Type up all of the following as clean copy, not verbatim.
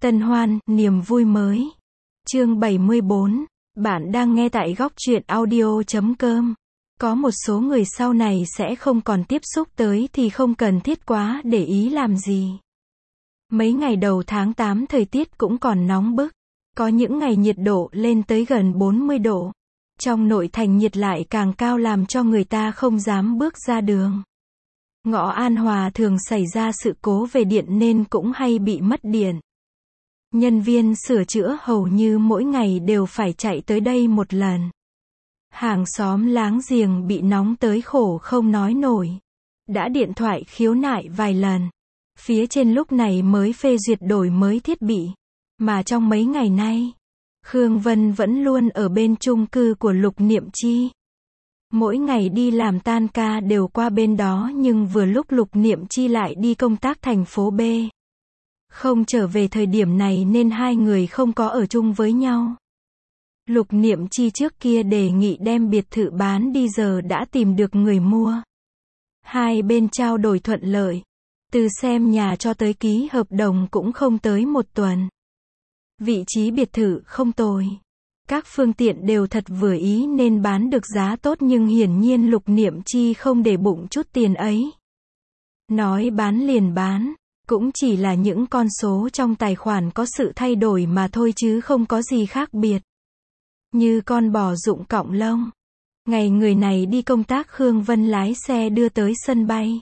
Tân hoan, niềm vui mới. Chương 74. Bạn đang nghe tại góc truyện audio.com. Có một số người sau này sẽ không còn tiếp xúc tới thì không cần thiết quá để ý làm gì. Mấy ngày đầu tháng 8 thời tiết cũng còn nóng bức. Có những ngày nhiệt độ lên tới gần 40 độ. Trong nội thành nhiệt lại càng cao làm cho người ta không dám bước ra đường. Ngõ An Hòa thường xảy ra sự cố về điện nên cũng hay bị mất điện. Nhân viên sửa chữa hầu như mỗi ngày đều phải chạy tới đây một lần. Hàng xóm láng giềng bị nóng tới khổ không nói nổi. Đã điện thoại khiếu nại vài lần. Phía trên lúc này mới phê duyệt đổi mới thiết bị. Mà trong mấy ngày nay, Khương Vân vẫn luôn ở bên chung cư của Lục Niệm Chi. Mỗi ngày đi làm tan ca đều qua bên đó nhưng vừa lúc Lục Niệm Chi lại đi công tác thành phố B. Không trở về thời điểm này nên hai người không có ở chung với nhau. Lục Niệm Chi trước kia đề nghị đem biệt thự bán đi giờ đã tìm được người mua. Hai bên trao đổi thuận lợi. Từ xem nhà cho tới ký hợp đồng cũng không tới một tuần. Vị trí biệt thự không tồi. Các phương tiện đều thật vừa ý nên bán được giá tốt nhưng hiển nhiên Lục Niệm Chi không để bụng chút tiền ấy. Nói bán liền bán. Cũng chỉ là những con số trong tài khoản có sự thay đổi mà thôi chứ không có gì khác biệt. Như con bò rụng cọng lông. Ngày người này đi công tác Khương Vân lái xe đưa tới sân bay.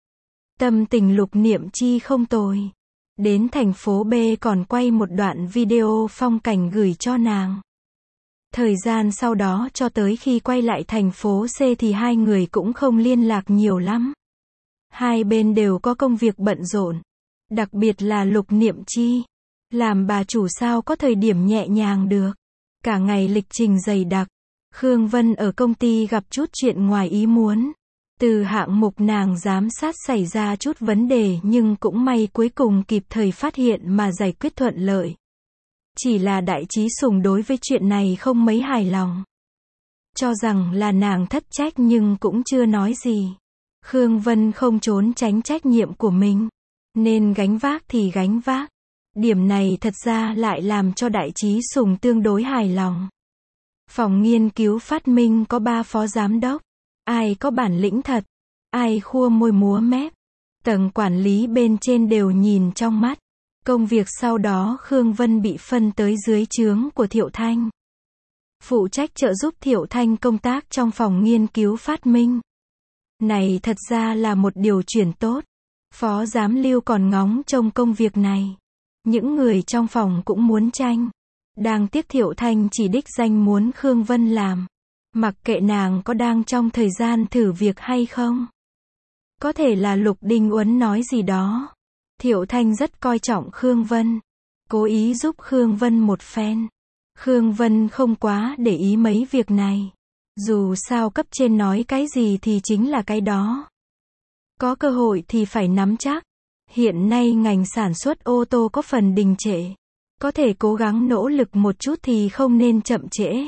Tâm tình Lục Niệm Chi không tồi. Đến thành phố B còn quay một đoạn video phong cảnh gửi cho nàng. Thời gian sau đó cho tới khi quay lại thành phố C thì hai người cũng không liên lạc nhiều lắm. Hai bên đều có công việc bận rộn. Đặc biệt là Lục Niệm Chi. Làm bà chủ sao có thời điểm nhẹ nhàng được. Cả ngày lịch trình dày đặc. Khương Vân ở công ty gặp chút chuyện ngoài ý muốn. Từ hạng mục nàng giám sát xảy ra chút vấn đề nhưng cũng may cuối cùng kịp thời phát hiện mà giải quyết thuận lợi. Chỉ là Đại Trí Sùng đối với chuyện này không mấy hài lòng. Cho rằng là nàng thất trách nhưng cũng chưa nói gì. Khương Vân không trốn tránh trách nhiệm của mình. Nên gánh vác thì gánh vác. Điểm này thật ra lại làm cho Đại Trí Sùng tương đối hài lòng. Phòng nghiên cứu phát minh có 3 phó giám đốc. Ai có bản lĩnh thật. Ai khua môi múa mép. Tầng quản lý bên trên đều nhìn trong mắt. Công việc sau đó Khương Vân bị phân tới dưới trướng của Thiệu Thanh. Phụ trách trợ giúp Thiệu Thanh công tác trong phòng nghiên cứu phát minh. Này thật ra là một điều chuyển tốt. Phó giám Lưu còn ngóng trông công việc này. Những người trong phòng cũng muốn tranh. Đang tiếc Thiệu Thanh chỉ đích danh muốn Khương Vân làm. Mặc kệ nàng có đang trong thời gian thử việc hay không. Có thể là Lục Đình Uấn nói gì đó. Thiệu Thanh rất coi trọng Khương Vân. Cố ý giúp Khương Vân một phen. Khương Vân không quá để ý mấy việc này. Dù sao cấp trên nói cái gì thì chính là cái đó. Có cơ hội thì phải nắm chắc. Hiện nay ngành sản xuất ô tô có phần đình trệ. Có thể cố gắng nỗ lực một chút thì không nên chậm trễ.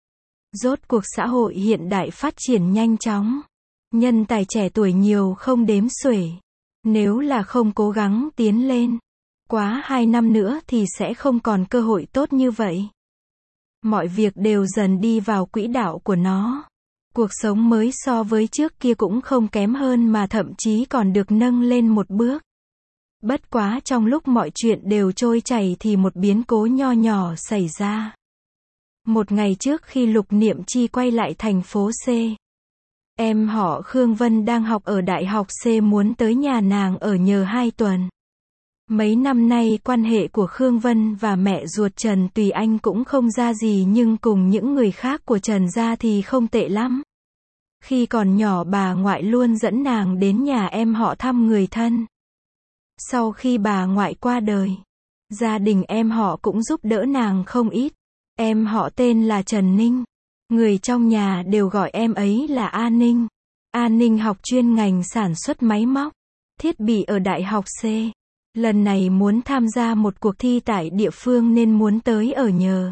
Rốt cuộc xã hội hiện đại phát triển nhanh chóng. Nhân tài trẻ tuổi nhiều không đếm xuể. Nếu là không cố gắng tiến lên, quá 2 năm nữa thì sẽ không còn cơ hội tốt như vậy. Mọi việc đều dần đi vào quỹ đạo của nó. Cuộc sống mới so với trước kia cũng không kém hơn mà thậm chí còn được nâng lên một bước. Bất quá trong lúc mọi chuyện đều trôi chảy thì một biến cố nho nhỏ xảy ra. Một ngày trước khi Lục Niệm Chi quay lại thành phố C. Em họ Khương Vân đang học ở Đại học C muốn tới nhà nàng ở nhờ 2 tuần. Mấy năm nay quan hệ của Khương Vân và mẹ ruột Trần Tùy Anh cũng không ra gì nhưng cùng những người khác của Trần gia thì không tệ lắm. Khi còn nhỏ bà ngoại luôn dẫn nàng đến nhà em họ thăm người thân. Sau khi bà ngoại qua đời, gia đình em họ cũng giúp đỡ nàng không ít. Em họ tên là Trần Ninh. Người trong nhà đều gọi em ấy là A Ninh. A Ninh học chuyên ngành sản xuất máy móc, thiết bị ở Đại học C. Lần này muốn tham gia một cuộc thi tại địa phương nên muốn tới ở nhờ.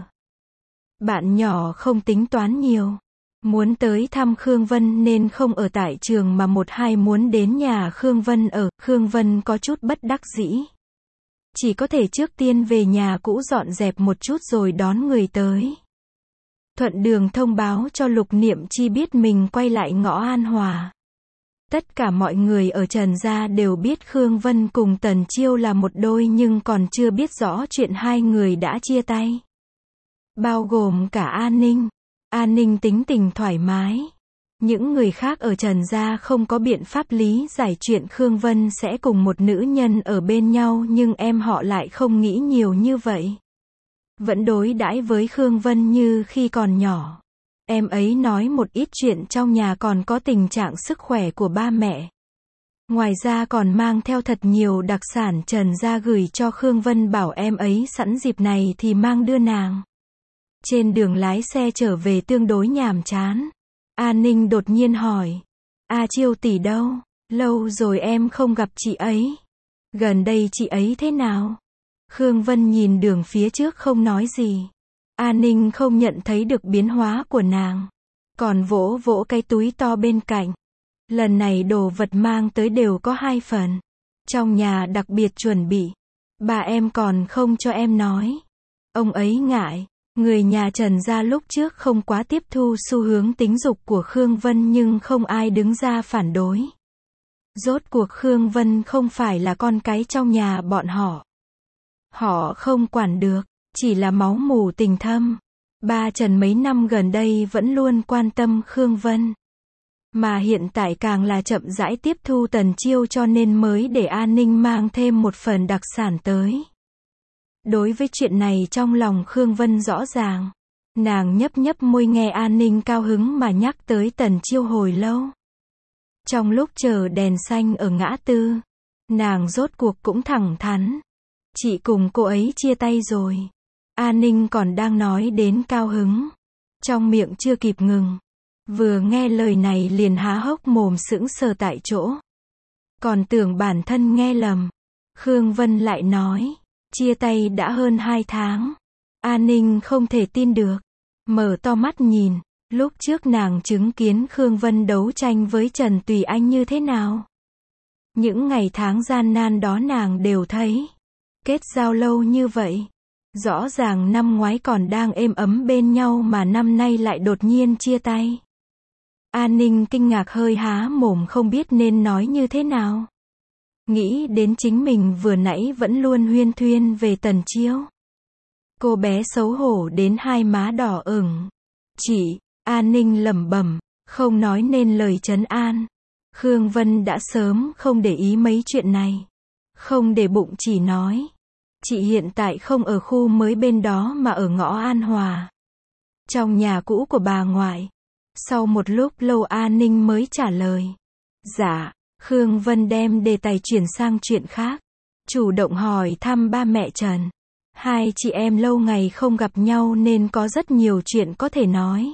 Bạn nhỏ không tính toán nhiều. Muốn tới thăm Khương Vân nên không ở tại trường mà một hai muốn đến nhà Khương Vân ở. Khương Vân có chút bất đắc dĩ. chỉ có thể trước tiên về nhà cũ dọn dẹp một chút rồi đón người tới. Thuận đường thông báo cho Lục Niệm Chi biết mình quay lại ngõ An Hòa. Tất cả mọi người ở Trần gia đều biết Khương Vân cùng Tần Chiêu là một đôi nhưng còn chưa biết rõ chuyện hai người đã chia tay. Bao gồm cả An Ninh. An Ninh tính tình thoải mái. Những người khác ở Trần gia không có biện pháp lý giải chuyện Khương Vân sẽ cùng một nữ nhân ở bên nhau nhưng em họ lại không nghĩ nhiều như vậy. Vẫn đối đãi với Khương Vân như khi còn nhỏ. Em ấy nói một ít chuyện trong nhà còn có tình trạng sức khỏe của ba mẹ. Ngoài ra còn mang theo thật nhiều đặc sản Trần gia gửi cho Khương Vân bảo em ấy sẵn dịp này thì mang đưa nàng. Trên đường lái xe trở về tương đối nhàm chán. An Ninh đột nhiên hỏi. Chiêu tỷ đâu? Lâu rồi em không gặp chị ấy. Gần đây chị ấy thế nào? Khương Vân nhìn đường phía trước không nói gì. An Ninh không nhận thấy được biến hóa của nàng. Còn vỗ vỗ cái túi to bên cạnh. Lần này đồ vật mang tới đều có 2 phần. Trong nhà đặc biệt chuẩn bị. Bà em còn không cho em nói. Ông ấy ngại. Người nhà Trần gia lúc trước không quá tiếp thu xu hướng tính dục của Khương Vân nhưng không ai đứng ra phản đối. Rốt cuộc Khương Vân không phải là con cái trong nhà bọn họ. Họ không quản được, chỉ là máu mủ tình thâm. Ba Trần mấy năm gần đây vẫn luôn quan tâm Khương Vân. Mà hiện tại càng là chậm rãi tiếp thu Tần Chiêu cho nên mới để An Ninh mang thêm một phần đặc sản tới. Đối với chuyện này trong lòng Khương Vân rõ ràng. Nàng nhấp nhấp môi nghe An Ninh cao hứng mà nhắc tới Tần Chiêu hồi lâu. Trong lúc chờ đèn xanh ở ngã tư, nàng rốt cuộc cũng thẳng thắn. Chị cùng cô ấy chia tay rồi. An Ninh còn đang nói đến cao hứng. Trong miệng chưa kịp ngừng. Vừa nghe lời này liền há hốc mồm sững sờ tại chỗ. Còn tưởng bản thân nghe lầm. Khương Vân lại nói. Chia tay đã hơn 2 tháng. An Ninh không thể tin được. Mở to mắt nhìn. Lúc trước nàng chứng kiến Khương Vân đấu tranh với Trần Tùy Anh như thế nào. Những ngày tháng gian nan đó nàng đều thấy. Kết giao lâu như vậy. Rõ ràng năm ngoái còn đang êm ấm bên nhau mà năm nay lại đột nhiên chia tay. An Ninh kinh ngạc hơi há mồm không biết nên nói như thế nào. Nghĩ đến chính mình vừa nãy vẫn luôn huyên thuyên về Tần Chiêu. Cô bé xấu hổ đến hai má đỏ ửng. Chị, An Ninh lẩm bẩm, không nói nên lời trấn an. Khương Vân đã sớm không để ý mấy chuyện này. Không để bụng chỉ nói. Chị hiện tại không ở khu mới bên đó mà ở ngõ An Hòa. Trong nhà cũ của bà ngoại. Sau một lúc lâu An Ninh mới trả lời. Dạ, Khương Vân đem đề tài chuyển sang chuyện khác. Chủ động hỏi thăm ba mẹ Trần. Hai chị em lâu ngày không gặp nhau nên có rất nhiều chuyện có thể nói.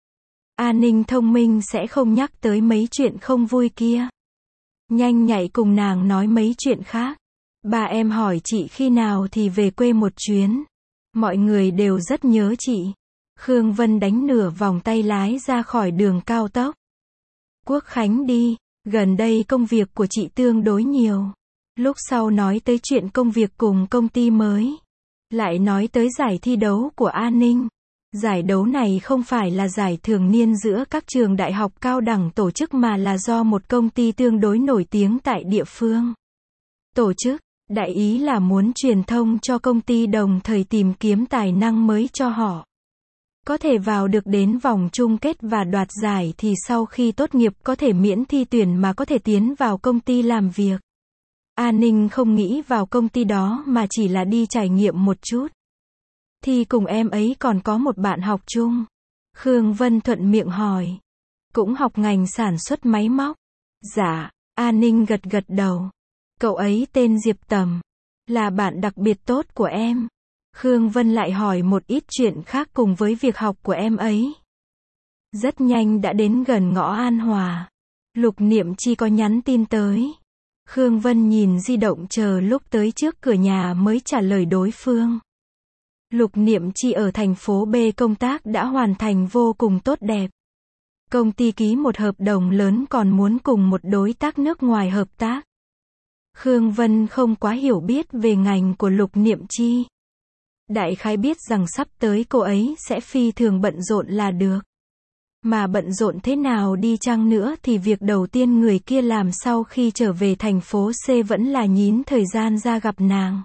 An Ninh thông minh sẽ không nhắc tới mấy chuyện không vui kia. Nhanh nhạy cùng nàng nói mấy chuyện khác. Ba em hỏi chị khi nào thì về quê một chuyến. Mọi người đều rất nhớ chị. Khương Vân đánh nửa vòng tay lái ra khỏi đường cao tốc. Quốc khánh đi, gần đây công việc của chị tương đối nhiều. Lúc sau nói tới chuyện công việc cùng công ty mới. Lại nói tới giải thi đấu của An Ninh. Giải đấu này không phải là giải thường niên giữa các trường đại học cao đẳng tổ chức mà là do một công ty tương đối nổi tiếng tại địa phương tổ chức. Đại ý là muốn truyền thông cho công ty đồng thời tìm kiếm tài năng mới cho họ. Có thể vào được đến vòng chung kết và đoạt giải thì sau khi tốt nghiệp có thể miễn thi tuyển mà có thể tiến vào công ty làm việc. An Ninh không nghĩ vào công ty đó mà chỉ là đi trải nghiệm một chút. Thì cùng em ấy còn có một bạn học chung. Khương Vân thuận miệng hỏi. Cũng học ngành sản xuất máy móc. Dạ, An Ninh gật gật đầu. Cậu ấy tên Diệp Tầm. Là bạn đặc biệt tốt của em. Khương Vân lại hỏi một ít chuyện khác cùng với việc học của em ấy. Rất nhanh đã đến gần ngõ An Hòa. Lục Niệm Chi có nhắn tin tới. Khương Vân nhìn di động chờ lúc tới trước cửa nhà mới trả lời đối phương. Lục Niệm Chi ở thành phố B công tác đã hoàn thành vô cùng tốt đẹp. Công ty ký một hợp đồng lớn còn muốn cùng một đối tác nước ngoài hợp tác. Khương Vân không quá hiểu biết về ngành của Lục Niệm Chi. Đại khái biết rằng sắp tới cô ấy sẽ phi thường bận rộn là được. Mà bận rộn thế nào đi chăng nữa thì việc đầu tiên người kia làm sau khi trở về thành phố C vẫn là nhín thời gian ra gặp nàng.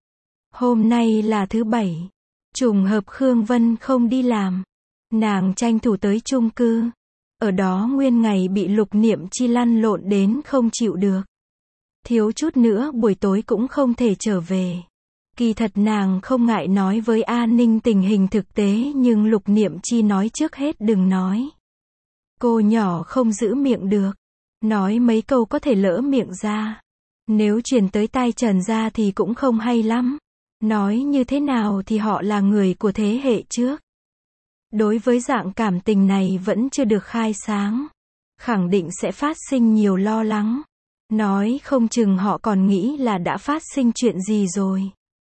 Hôm nay là thứ Bảy. Trùng hợp Khương Vân không đi làm. Nàng tranh thủ tới chung cư. Ở đó nguyên ngày bị Lục Niệm Chi lăn lộn đến không chịu được. Thiếu chút nữa buổi tối cũng không thể trở về. Kỳ thật nàng không ngại nói với A Ninh tình hình thực tế nhưng Lục Niệm Chi nói trước hết đừng nói. Cô nhỏ không giữ miệng được. Nói mấy câu có thể lỡ miệng ra. Nếu truyền tới tai Trần gia thì cũng không hay lắm. Nói như thế nào thì họ là người của thế hệ trước. Đối với dạng cảm tình này vẫn chưa được khai sáng. Khẳng định sẽ phát sinh nhiều lo lắng. Nói không chừng họ còn nghĩ là đã phát sinh chuyện gì rồi.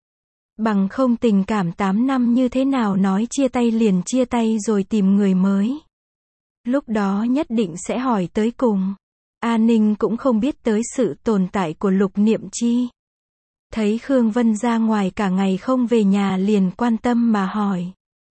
Bằng không tình cảm 8 năm như thế nào nói chia tay liền chia tay rồi tìm người mới. Lúc đó nhất định sẽ hỏi tới cùng. An Ninh cũng không biết tới sự tồn tại của Lục Niệm Chi. Thấy Khương Vân ra ngoài cả ngày không về nhà liền quan tâm mà hỏi.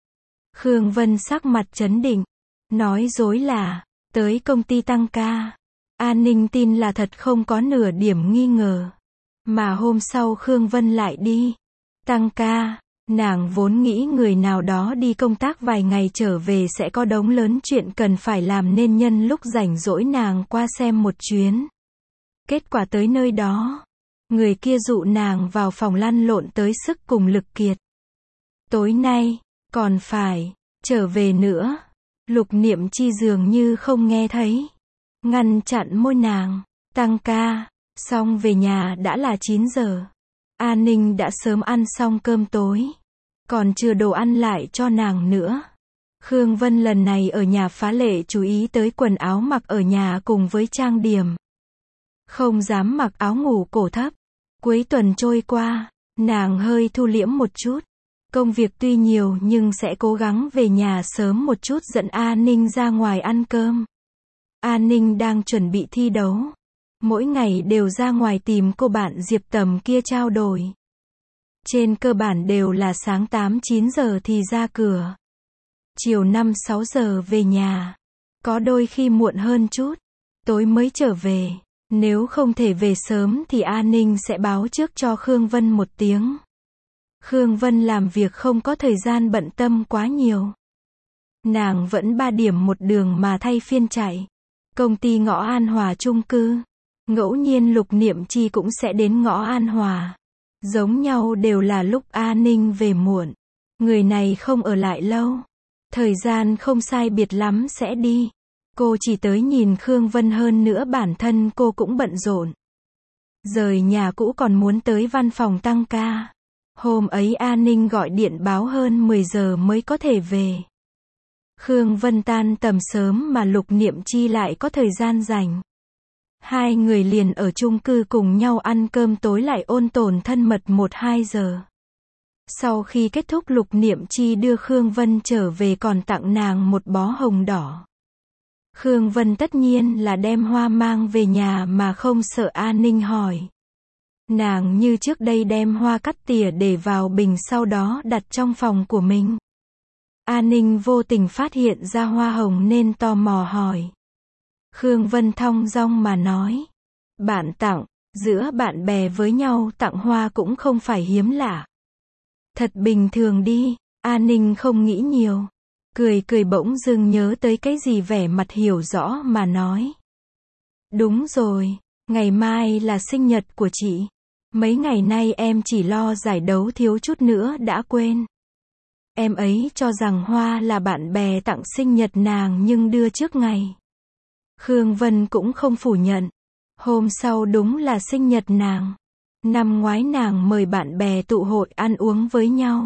Khương Vân sắc mặt trấn định. Nói dối là, tới công ty tăng ca. An Ninh tin là thật không có nửa điểm nghi ngờ. Mà hôm sau Khương Vân lại đi. Tăng ca, nàng vốn nghĩ người nào đó đi công tác vài ngày trở về sẽ có đống lớn chuyện cần phải làm nên nhân lúc rảnh rỗi nàng qua xem một chuyến. Kết quả tới nơi đó, người kia dụ nàng vào phòng lăn lộn tới sức cùng lực kiệt. Tối nay, còn phải trở về nữa. Lục Niệm Chi dường như không nghe thấy. Ngăn chặn môi nàng. Tăng ca, xong về nhà đã là 9 giờ. An Ninh đã sớm ăn xong cơm tối. Còn chưa đồ ăn lại cho nàng nữa. Khương Vân lần này ở nhà phá lệ chú ý tới quần áo mặc ở nhà cùng với trang điểm. Không dám mặc áo ngủ cổ thấp. Cuối tuần trôi qua, nàng hơi thu liễm một chút. Công việc tuy nhiều nhưng sẽ cố gắng về nhà sớm một chút dẫn An Ninh ra ngoài ăn cơm. An Ninh đang chuẩn bị thi đấu. Mỗi ngày đều ra ngoài tìm cô bạn Diệp Tầm kia trao đổi. Trên cơ bản đều là sáng 8-9 giờ thì ra cửa. Chiều 5-6 giờ về nhà. Có đôi khi muộn hơn chút. Tối mới trở về. Nếu không thể về sớm thì An Ninh sẽ báo trước cho Khương Vân một tiếng. Khương Vân làm việc không có thời gian bận tâm quá nhiều. Nàng vẫn 3 điểm một đường mà thay phiên chạy. Công ty ngõ An Hòa chung cư. Ngẫu nhiên Lục Niệm Chi cũng sẽ đến ngõ An Hòa. Giống nhau đều là lúc An Ninh về muộn. Người này không ở lại lâu. Thời gian không sai biệt lắm sẽ đi. Cô chỉ tới nhìn Khương Vân hơn nữa bản thân cô cũng bận rộn. Rời nhà cũ còn muốn tới văn phòng tăng ca. Hôm ấy An Ninh gọi điện báo hơn 10 giờ mới có thể về. Khương Vân tan tầm sớm mà Lục Niệm Chi lại có thời gian rảnh. Hai người liền ở chung cư cùng nhau ăn cơm tối lại ôn tồn thân mật 1-2 giờ. Sau khi kết thúc Lục Niệm Chi đưa Khương Vân trở về còn tặng nàng một bó hồng đỏ. Khương Vân tất nhiên là đem hoa mang về nhà mà không sợ An Ninh hỏi. Nàng như trước đây đem hoa cắt tỉa để vào bình sau đó đặt trong phòng của mình. An Ninh vô tình phát hiện ra hoa hồng nên tò mò hỏi. Khương Vân thong dong mà nói. Bạn tặng, giữa bạn bè với nhau tặng hoa cũng không phải hiếm lạ. Thật bình thường đi, An Ninh không nghĩ nhiều. Cười cười bỗng dưng nhớ tới cái gì vẻ mặt hiểu rõ mà nói. Đúng rồi, ngày mai là sinh nhật của chị. Mấy ngày nay em chỉ lo giải đấu thiếu chút nữa đã quên. Em ấy cho rằng hoa là bạn bè tặng sinh nhật nàng nhưng đưa trước ngày. Khương Vân cũng không phủ nhận. Hôm sau đúng là sinh nhật nàng. Năm ngoái nàng mời bạn bè tụ hội ăn uống với nhau.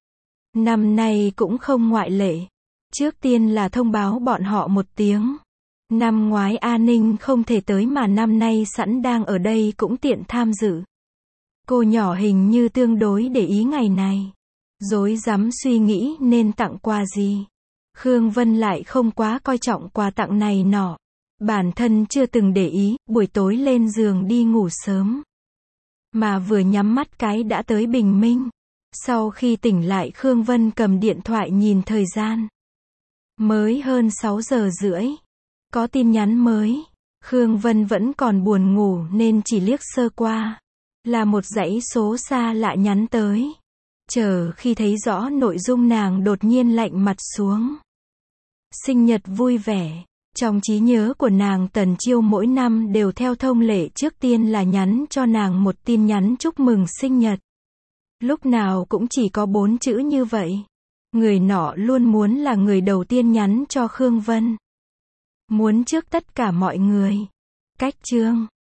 Năm nay cũng không ngoại lệ. Trước tiên là thông báo bọn họ một tiếng. Năm ngoái An Ninh không thể tới mà năm nay sẵn đang ở đây cũng tiện tham dự. Cô nhỏ hình như tương đối để ý ngày này. Rối rắm suy nghĩ nên tặng quà gì. Khương Vân lại không quá coi trọng quà tặng này nọ. Bản thân chưa từng để ý, buổi tối lên giường đi ngủ sớm. Mà vừa nhắm mắt cái đã tới bình minh. Sau khi tỉnh lại Khương Vân cầm điện thoại nhìn thời gian. Mới hơn 6 giờ rưỡi. Có tin nhắn mới. Khương Vân vẫn còn buồn ngủ nên chỉ liếc sơ qua. Là một dãy số xa lạ nhắn tới. Chờ khi thấy rõ nội dung nàng đột nhiên lạnh mặt xuống. Sinh nhật vui vẻ. Trong trí nhớ của nàng Tần Chiêu mỗi năm đều theo thông lệ trước tiên là nhắn cho nàng một tin nhắn chúc mừng sinh nhật. Lúc nào cũng chỉ có 4 chữ như vậy. Người nọ luôn muốn là người đầu tiên nhắn cho Khương Vân. Muốn trước tất cả mọi người. Cách chương